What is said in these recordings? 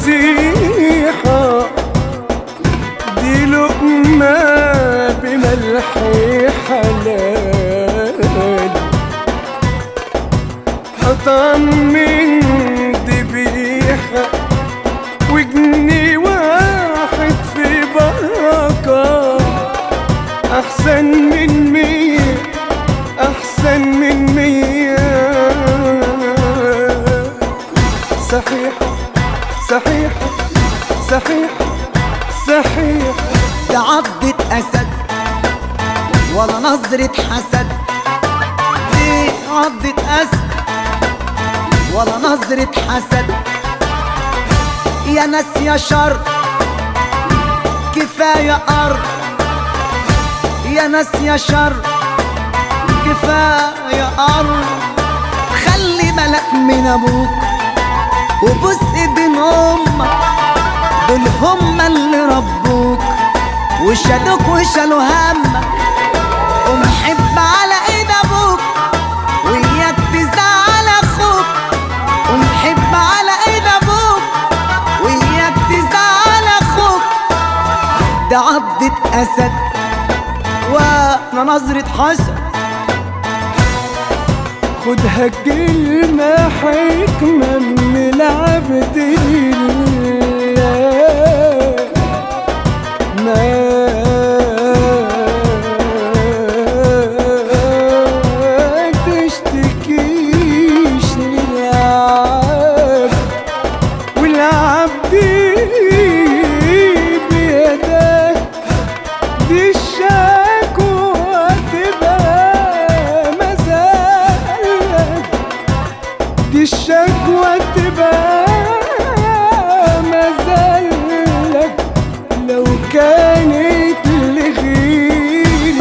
نصيحة، دي لقمة بملح حلال، قطعا من ذبيحة وجنيه واحد في بركة، أحسن من 100، أحسن من 100. صحيحة صحيحة صحيحة صحيحة. ده عضة أسد ولا نظرة حسد، دي عضة أسد ولا نظرة حسد. يا ناس يا شر كفاية أرض، يا ناس يا شر كفاية أرض. خلي بالك من أبوك وبوس ايدين امك، دول هما اللي ربوك وشالوك وشالوا همك. قوم حب على ايد ابوك وياك تزعل اخوك، قوم حب على ايد ابوك وياك تزعل اخوك. ده عضة اسد وانا نظرة حسد. خدها كلمة حكمة من العبد لله، ما تشتكيش للعبد، والعبد بيده دي الشكوى تبقى مزاج، دي الشكوى تبقى مزلك لو كانت لغير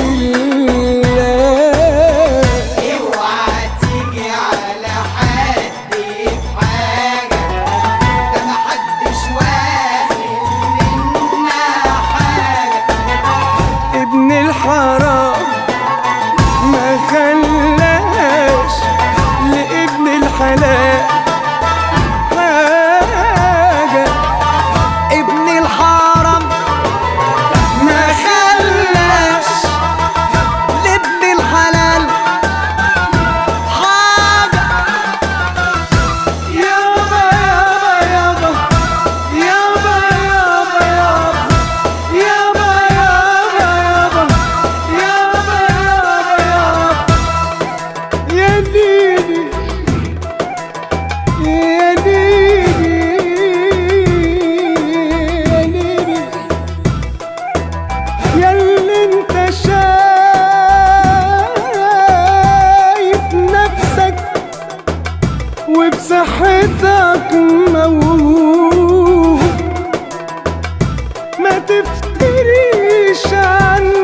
الله. اوعى تيجي على حد في حاجة، ده محدش واخد منا حاجة. ابن الحرام ما خلاش لابن الحلال حاجة، ابن الحرام ما خلاش لابن الحلال حاجة. يابا يابا يابا يابا يابا يابا يابا يابا يابا يا ديدي يا ديدي يا ديدي، ياللي انت شايف نفسك وبصحتك موهوب، ما تفتريش عن